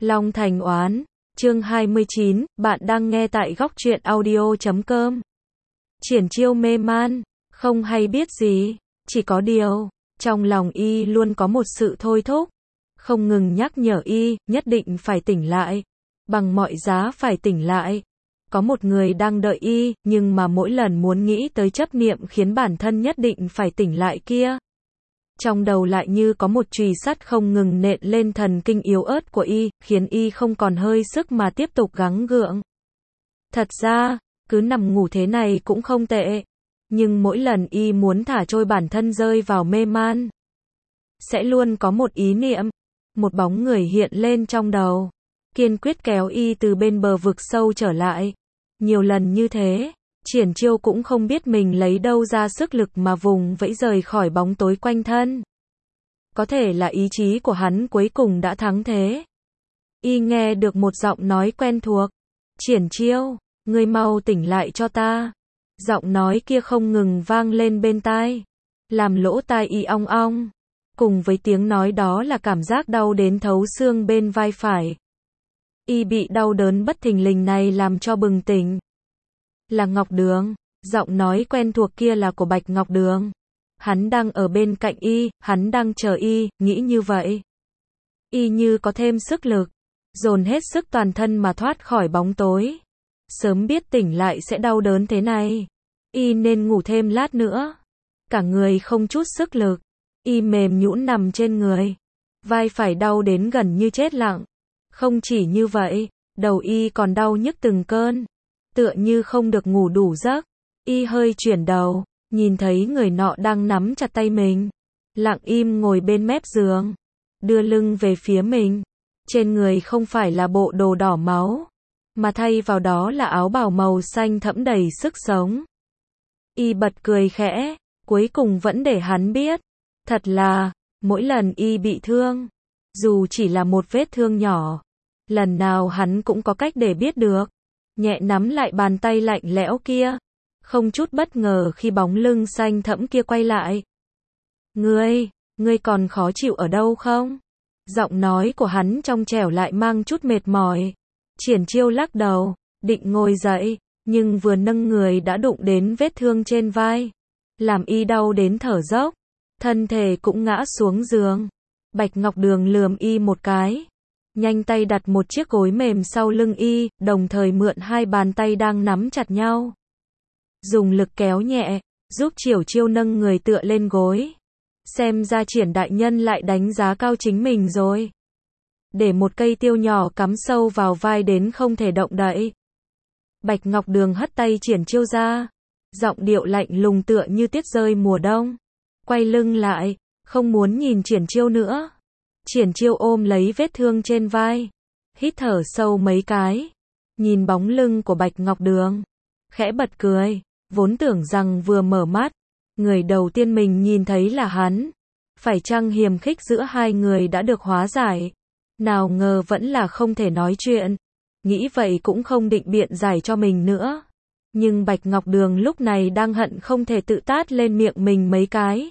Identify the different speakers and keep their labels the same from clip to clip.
Speaker 1: Long Thành Oán, chương 29, bạn đang nghe tại góc truyện audio.com. Triển Chiêu mê man, không hay biết gì, chỉ có điều, trong lòng y luôn có một sự thôi thúc, không ngừng nhắc nhở y, nhất định phải tỉnh lại, bằng mọi giá phải tỉnh lại. Có một người đang đợi y, nhưng mà mỗi lần muốn nghĩ tới chấp niệm khiến bản thân nhất định phải tỉnh lại kia, trong đầu lại như có một chùy sắt không ngừng nện lên thần kinh yếu ớt của y, khiến y không còn hơi sức mà tiếp tục gắng gượng. Thật ra, cứ nằm ngủ thế này cũng không tệ, nhưng mỗi lần y muốn thả trôi bản thân rơi vào mê man, sẽ luôn có một ý niệm, một bóng người hiện lên trong đầu, kiên quyết kéo y từ bên bờ vực sâu trở lại. Nhiều lần như thế, Triển Chiêu cũng không biết mình lấy đâu ra sức lực mà vùng vẫy rời khỏi bóng tối quanh thân. Có thể là ý chí của hắn cuối cùng đã thắng thế. Y nghe được một giọng nói quen thuộc. Triển Chiêu, ngươi mau tỉnh lại cho ta. Giọng nói kia không ngừng vang lên bên tai, làm lỗ tai y ong ong. Cùng với tiếng nói đó là cảm giác đau đến thấu xương bên vai phải. Y bị đau đớn bất thình lình này làm cho bừng tỉnh. Là Ngọc Đường, giọng nói quen thuộc kia là của Bạch Ngọc Đường. Hắn đang ở bên cạnh y, hắn đang chờ y, nghĩ như vậy. Y như có thêm sức lực, dồn hết sức toàn thân mà thoát khỏi bóng tối. Sớm biết tỉnh lại sẽ đau đớn thế này, y nên ngủ thêm lát nữa. Cả người không chút sức lực, y mềm nhũn nằm trên người, vai phải đau đến gần như chết lặng. Không chỉ như vậy, đầu y còn đau nhức từng cơn, tựa như không được ngủ đủ giấc. Y hơi chuyển đầu, nhìn thấy người nọ đang nắm chặt tay mình, lặng im ngồi bên mép giường, đưa lưng về phía mình. Trên người không phải là bộ đồ đỏ máu, mà thay vào đó là áo bào màu xanh thẫm đầy sức sống. Y bật cười khẽ, cuối cùng vẫn để hắn biết. Thật là, mỗi lần y bị thương, dù chỉ là một vết thương nhỏ, lần nào hắn cũng có cách để biết được. Nhẹ nắm lại bàn tay lạnh lẽo kia, không chút bất ngờ khi bóng lưng xanh thẫm kia quay lại. Ngươi còn khó chịu ở đâu không? Giọng nói của hắn trong trẻo lại mang chút mệt mỏi. Triển Chiêu lắc đầu, định ngồi dậy, nhưng vừa nâng người đã đụng đến vết thương trên vai, làm y đau đến thở dốc, thân thể cũng ngã xuống giường. Bạch Ngọc Đường lườm y một cái, nhanh tay đặt một chiếc gối mềm sau lưng y, đồng thời mượn hai bàn tay đang nắm chặt nhau, dùng lực kéo nhẹ, giúp Triển Chiêu nâng người tựa lên gối. Xem ra Triển đại nhân lại đánh giá cao chính mình rồi. Để một cây tiêu nhỏ cắm sâu vào vai đến không thể động đậy. Bạch Ngọc Đường hất tay Triển Chiêu ra, giọng điệu lạnh lùng tựa như tuyết rơi mùa đông. Quay lưng lại, không muốn nhìn Triển Chiêu nữa. Triển Chiêu ôm lấy vết thương trên vai, hít thở sâu mấy cái, nhìn bóng lưng của Bạch Ngọc Đường, khẽ bật cười, vốn tưởng rằng vừa mở mắt, người đầu tiên mình nhìn thấy là hắn. Phải chăng hiềm khích giữa hai người đã được hóa giải? Nào ngờ vẫn là không thể nói chuyện. Nghĩ vậy cũng không định biện giải cho mình nữa. Nhưng Bạch Ngọc Đường lúc này đang hận không thể tự tát lên miệng mình mấy cái.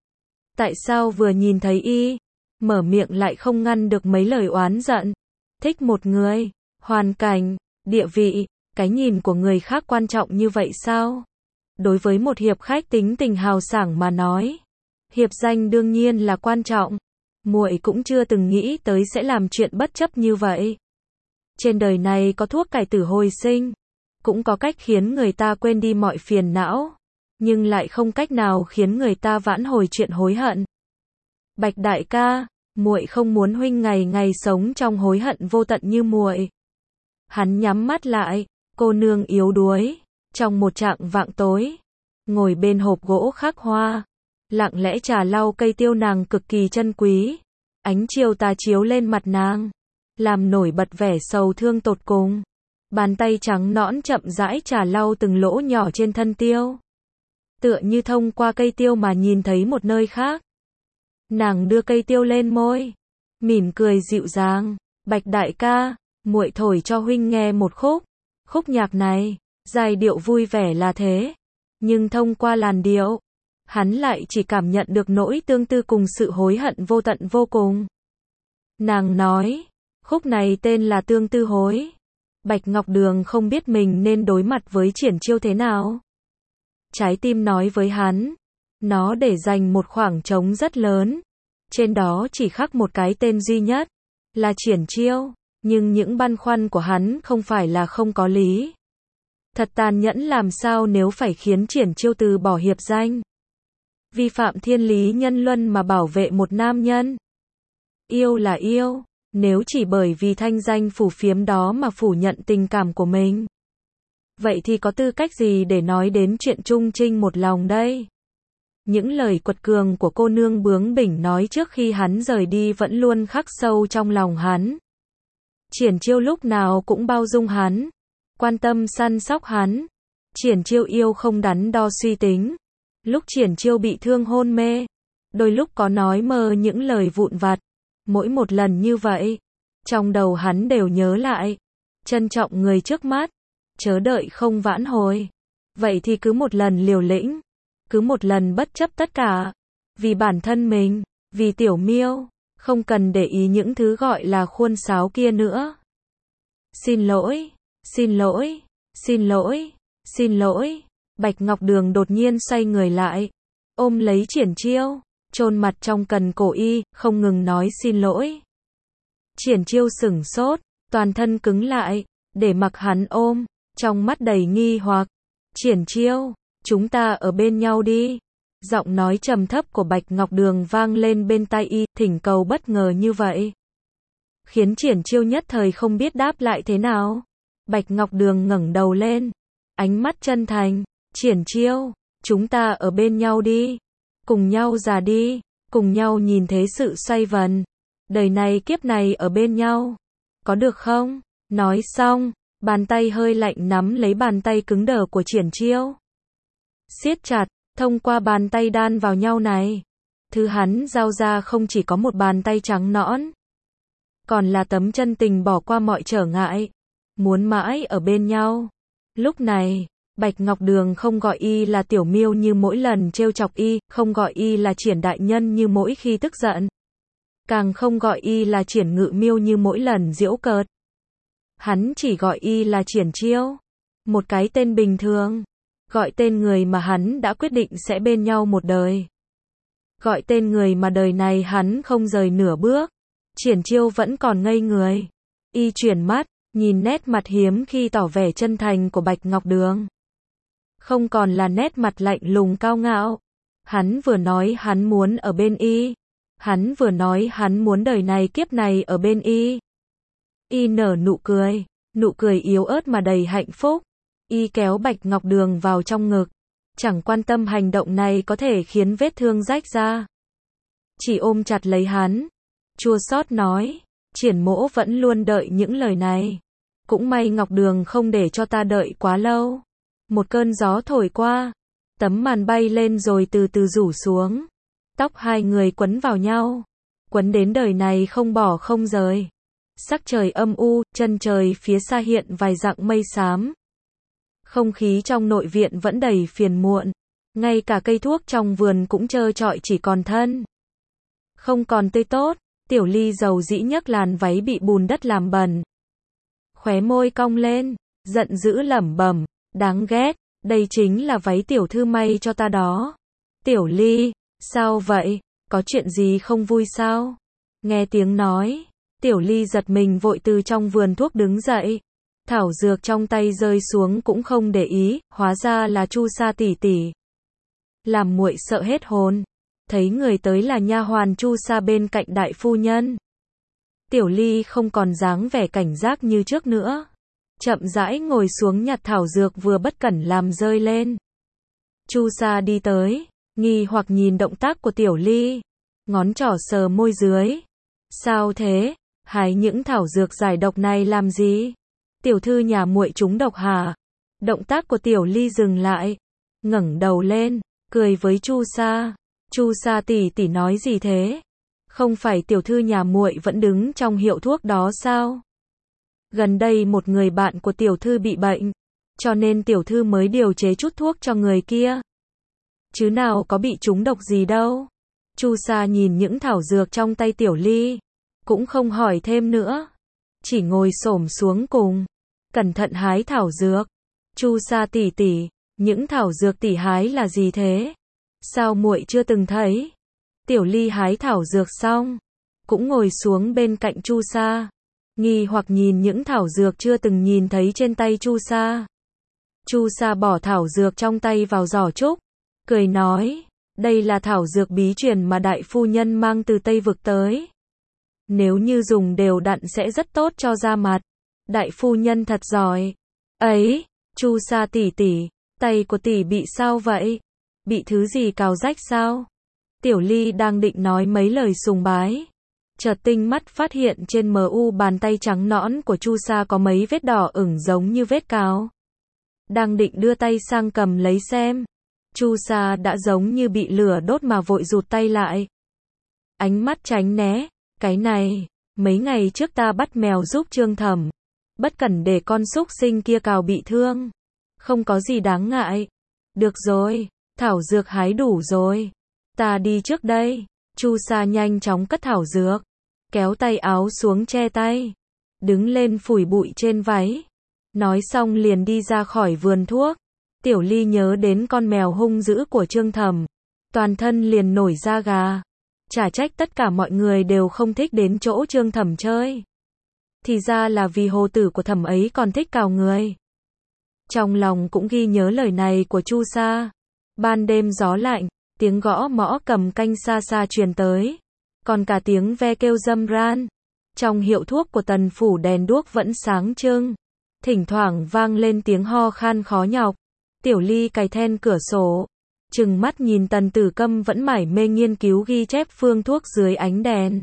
Speaker 1: Tại sao vừa nhìn thấy y, mở miệng lại không ngăn được mấy lời oán giận? Thích một người, hoàn cảnh, địa vị, cái nhìn của người khác quan trọng như vậy sao? Đối với một hiệp khách tính tình hào sảng mà nói, hiệp danh đương nhiên là quan trọng. Muội cũng chưa từng nghĩ tới sẽ làm chuyện bất chấp như vậy. Trên đời này có thuốc cải tử hồi sinh, cũng có cách khiến người ta quên đi mọi phiền não, nhưng lại không cách nào khiến người ta vãn hồi chuyện hối hận. Bạch đại ca, muội không muốn huynh ngày ngày sống trong hối hận vô tận như muội. Hắn nhắm mắt lại, cô nương yếu đuối, trong một trạng vạng tối, ngồi bên hộp gỗ khắc hoa, lặng lẽ trà lau cây tiêu nàng cực kỳ chân quý. Ánh chiều tà chiếu lên mặt nàng, làm nổi bật vẻ sầu thương tột cùng. Bàn tay trắng nõn chậm rãi trà lau từng lỗ nhỏ trên thân tiêu, tựa như thông qua cây tiêu mà nhìn thấy một nơi khác. Nàng đưa cây tiêu lên môi, mỉm cười dịu dàng. Bạch đại ca, muội thổi cho huynh nghe một khúc. Khúc nhạc này, giai điệu vui vẻ là thế, nhưng thông qua làn điệu, hắn lại chỉ cảm nhận được nỗi tương tư cùng sự hối hận vô tận vô cùng. Nàng nói, Khúc này tên là Tương Tư Hối. Bạch Ngọc Đường không biết mình nên đối mặt với Triển Chiêu thế nào. Trái tim nói với hắn, nó để dành một khoảng trống rất lớn. Trên đó chỉ khắc một cái tên duy nhất, là Triển Chiêu. Nhưng những băn khoăn của hắn không phải là không có lý. Thật tàn nhẫn làm sao nếu phải khiến Triển Chiêu từ bỏ hiệp danh. Vi phạm thiên lý nhân luân mà bảo vệ một nam nhân. Yêu là yêu, nếu chỉ bởi vì thanh danh phù phiếm đó mà phủ nhận tình cảm của mình. Vậy thì có tư cách gì để nói đến chuyện trung trinh một lòng đây? Những lời quật cường của cô nương bướng bỉnh nói trước khi hắn rời đi vẫn luôn khắc sâu trong lòng hắn. Triển Chiêu lúc nào cũng bao dung hắn, quan tâm săn sóc hắn. Triển Chiêu yêu không đắn đo suy tính. Lúc Triển Chiêu bị thương hôn mê, đôi lúc có nói mơ những lời vụn vặt. Mỗi một lần như vậy, trong đầu hắn đều nhớ lại, trân trọng người trước mắt, chớ đợi không vãn hồi. Vậy thì cứ một lần liều lĩnh, cứ một lần bất chấp tất cả, vì bản thân mình, vì Tiểu Miêu, không cần để ý những thứ gọi là khuôn sáo kia nữa. Xin lỗi, xin lỗi, xin lỗi, xin lỗi. Bạch Ngọc Đường đột nhiên xoay người lại, ôm lấy Triển Chiêu, chôn mặt trong cần cổ y, không ngừng nói xin lỗi. Triển Chiêu sửng sốt, toàn thân cứng lại, để mặc hắn ôm, trong mắt đầy nghi hoặc. Triển Chiêu, chúng ta ở bên nhau đi. Giọng nói trầm thấp của Bạch Ngọc Đường vang lên bên tai y, thỉnh cầu bất ngờ như vậy, khiến Triển Chiêu nhất thời không biết đáp lại thế nào. Bạch Ngọc Đường ngẩng đầu lên, ánh mắt chân thành. Triển Chiêu, chúng ta ở bên nhau đi, cùng nhau già đi, cùng nhau nhìn thế sự xoay vần, đời này kiếp này ở bên nhau, có được không? Nói xong, bàn tay hơi lạnh nắm lấy bàn tay cứng đờ của Triển Chiêu, siết chặt. Thông qua bàn tay đan vào nhau này, thứ hắn giao ra không chỉ có một bàn tay trắng nõn, còn là tấm chân tình bỏ qua mọi trở ngại, muốn mãi ở bên nhau. Lúc này, Bạch Ngọc Đường không gọi y là Tiểu Miêu như mỗi lần trêu chọc y, không gọi y là Triển đại nhân như mỗi khi tức giận, càng không gọi y là Triển Ngự Miêu như mỗi lần giễu cợt. Hắn chỉ gọi y là Triển Chiêu, một cái tên bình thường, gọi tên người mà hắn đã quyết định sẽ bên nhau một đời, gọi tên người mà đời này hắn không rời nửa bước. Triển Chiêu vẫn còn ngây người, y chuyển mắt, nhìn nét mặt hiếm khi tỏ vẻ chân thành của Bạch Ngọc Đường. Không còn là nét mặt lạnh lùng cao ngạo. Hắn vừa nói hắn muốn ở bên y. Hắn vừa nói hắn muốn đời này kiếp này ở bên y. Y nở nụ cười yếu ớt mà đầy hạnh phúc. Y kéo Bạch Ngọc Đường vào trong ngực, chẳng quan tâm hành động này có thể khiến vết thương rách ra, chỉ ôm chặt lấy hắn, chua xót nói, Triển mỗ vẫn luôn đợi những lời này. Cũng may Ngọc Đường không để cho ta đợi quá lâu. Một cơn gió thổi qua, tấm màn bay lên rồi từ từ rủ xuống. Tóc hai người quấn vào nhau, quấn đến đời này không bỏ không rời. Sắc trời âm u, chân trời phía xa hiện vài dặng mây xám. Không khí trong nội viện vẫn đầy phiền muộn, ngay cả cây thuốc trong vườn cũng trơ trọi chỉ còn thân, không còn tươi tốt. Tiểu Ly dầu dĩ nhấc làn váy bị bùn đất làm bẩn, khóe môi cong lên, giận dữ lẩm bẩm, đáng ghét, đây chính là váy tiểu thư may cho ta đó. Tiểu Ly, sao vậy, có chuyện gì không vui sao? Nghe tiếng nói, Tiểu Ly giật mình vội từ trong vườn thuốc đứng dậy. Thảo dược trong tay rơi xuống cũng không để ý, hóa ra là Chu Sa tỷ tỷ. Làm muội sợ hết hồn, thấy người tới là nha hoàn Chu Sa bên cạnh đại phu nhân. Tiểu Ly không còn dáng vẻ cảnh giác như trước nữa, chậm rãi ngồi xuống nhặt thảo dược vừa bất cẩn làm rơi lên. Chu Sa đi tới, nghi hoặc nhìn động tác của Tiểu Ly, ngón trỏ sờ môi dưới. Sao thế, hái những thảo dược giải độc này làm gì? Tiểu thư nhà muội trúng độc hả? Động tác của Tiểu Ly dừng lại, ngẩng đầu lên, cười với Chu Sa. Chu Sa tỷ tỷ nói gì thế? Không phải tiểu thư nhà muội vẫn đứng trong hiệu thuốc đó sao? Gần đây một người bạn của tiểu thư bị bệnh, cho nên tiểu thư mới điều chế chút thuốc cho người kia. Chứ nào có bị trúng độc gì đâu. Chu Sa nhìn những thảo dược trong tay Tiểu Ly, cũng không hỏi thêm nữa. chỉ ngồi xổm xuống cùng, cẩn thận hái thảo dược. Chu Sa tỷ tỷ, những thảo dược tỷ hái là gì thế? Sao muội chưa từng thấy? Tiểu Ly hái thảo dược xong, cũng ngồi xuống bên cạnh Chu Sa, nghi hoặc nhìn những thảo dược chưa từng nhìn thấy trên tay Chu Sa. Chu Sa bỏ thảo dược trong tay vào giỏ trúc, cười nói, đây là thảo dược bí truyền mà đại phu nhân mang từ Tây vực tới. Nếu như dùng đều đặn sẽ rất tốt cho da mặt. Đại phu nhân thật giỏi. Ấy, Chu Sa tỷ tỷ, tay của tỷ bị sao vậy? Bị thứ gì cào rách sao? Tiểu Ly đang định nói mấy lời sùng bái, chợt tinh mắt phát hiện trên mu bàn tay trắng nõn của Chu Sa có mấy vết đỏ ửng giống như vết cào. Đang định đưa tay sang cầm lấy xem, Chu Sa đã giống như bị lửa đốt mà vội rụt tay lại. Ánh mắt tránh né, cái này, mấy ngày trước ta bắt mèo giúp Trương Thẩm, bất cẩn để con súc sinh kia cào bị thương. Không có gì đáng ngại. Được rồi, thảo dược hái đủ rồi. Ta đi trước đây. Chu Sa nhanh chóng cất thảo dược, kéo tay áo xuống che tay, đứng lên phủi bụi trên váy. Nói xong liền đi ra khỏi vườn thuốc. Tiểu Ly nhớ đến con mèo hung dữ của Trương Thẩm, toàn thân liền nổi da gà. Chả trách tất cả mọi người đều không thích đến chỗ Trương Thẩm chơi. Thì ra là vì hồ tử của Thẩm ấy còn thích cào người. Trong lòng cũng ghi nhớ lời này của Chu Sa. Ban đêm gió lạnh, tiếng gõ mõ cầm canh xa xa truyền tới, còn cả tiếng ve kêu râm ran. Trong hiệu thuốc của Tần phủ đèn đuốc vẫn sáng trưng, thỉnh thoảng vang lên tiếng ho khan khó nhọc. Tiểu Ly cài then cửa sổ, trừng mắt nhìn Tần Tử Câm vẫn mải mê nghiên cứu ghi chép phương thuốc dưới ánh đèn.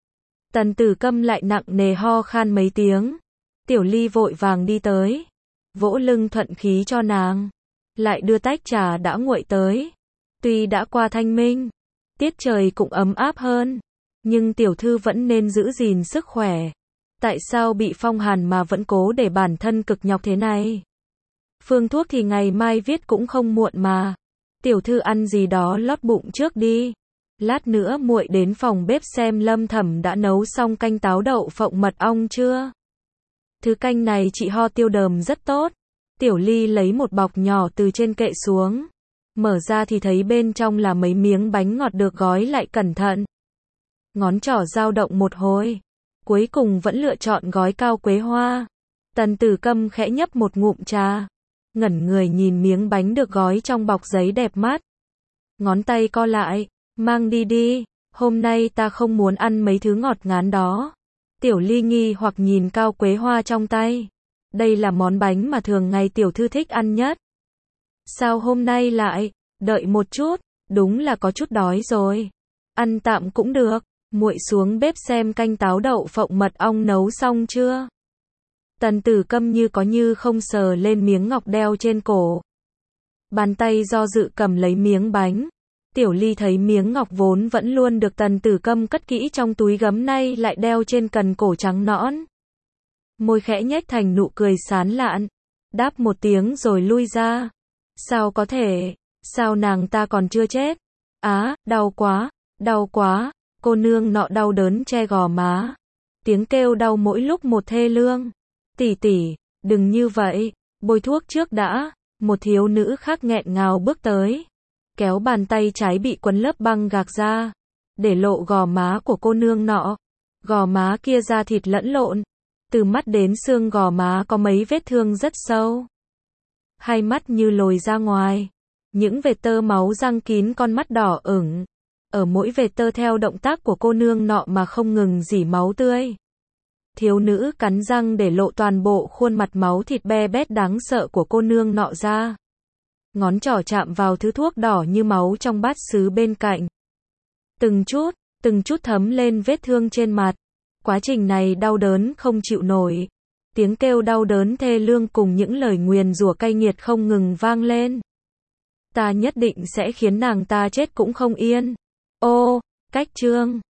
Speaker 1: Tần Tử Câm lại nặng nề ho khan mấy tiếng. Tiểu Ly vội vàng đi tới, vỗ lưng thuận khí cho nàng, lại đưa tách trà đã nguội tới. Tuy đã qua thanh minh, tiết trời cũng ấm áp hơn, nhưng tiểu thư vẫn nên giữ gìn sức khỏe. Tại sao bị phong hàn mà vẫn cố để bản thân cực nhọc thế này? Phương thuốc thì ngày mai viết cũng không muộn mà. Tiểu thư ăn gì đó lót bụng trước đi. Lát nữa muội đến phòng bếp xem Lâm Thẩm đã nấu xong canh táo đậu phộng mật ong chưa. Thứ canh này trị ho tiêu đờm rất tốt. Tiểu Ly lấy một bọc nhỏ từ trên kệ xuống, mở ra thì thấy bên trong là mấy miếng bánh ngọt được gói lại cẩn thận. Ngón trỏ dao động một hồi, cuối cùng vẫn lựa chọn gói cao quế hoa. Tần Tử Câm khẽ nhấp một ngụm trà, ngẩn người nhìn miếng bánh được gói trong bọc giấy đẹp mắt. Ngón tay co lại, mang đi đi, hôm nay ta không muốn ăn mấy thứ ngọt ngán đó. Tiểu Ly nghi hoặc nhìn cao quế hoa trong tay. Đây là món bánh mà thường ngày tiểu thư thích ăn nhất. Sao hôm nay lại, đợi một chút, đúng là có chút đói rồi. Ăn tạm cũng được, muội xuống bếp xem canh táo đậu phộng mật ong nấu xong chưa. Tần Tử Câm như có như không sờ lên miếng ngọc đeo trên cổ. Bàn tay do dự cầm lấy miếng bánh. Tiểu Ly thấy miếng ngọc vốn vẫn luôn được Tần Tử Câm cất kỹ trong túi gấm nay lại đeo trên cần cổ trắng nõn. Môi khẽ nhếch thành nụ cười sán lạn, đáp một tiếng rồi lui ra. Sao có thể, sao nàng ta còn chưa chết? Á, đau quá, cô nương nọ đau đớn che gò má. Tiếng kêu đau mỗi lúc một thê lương. Tỷ tỷ, đừng như vậy, bôi thuốc trước đã. Một thiếu nữ khác nghẹn ngào bước tới, kéo bàn tay trái bị quấn lớp băng gạc ra, để lộ gò má của cô nương nọ. Gò má kia da thịt lẫn lộn, từ mắt đến xương gò má có mấy vết thương rất sâu. Hai mắt như lồi ra ngoài, những vệt tơ máu răng kín con mắt đỏ ửng. Ở mỗi vệt tơ theo động tác của cô nương nọ mà không ngừng rỉ máu tươi. Thiếu nữ cắn răng để lộ toàn bộ khuôn mặt máu thịt be bét đáng sợ của cô nương nọ ra. Ngón trỏ chạm vào thứ thuốc đỏ như máu trong bát sứ bên cạnh. Từng chút thấm lên vết thương trên mặt. Quá trình này đau đớn không chịu nổi. Tiếng kêu đau đớn thê lương cùng những lời nguyền rủa cay nghiệt không ngừng vang lên. Ta nhất định sẽ khiến nàng ta chết cũng không yên. Ô, cách chương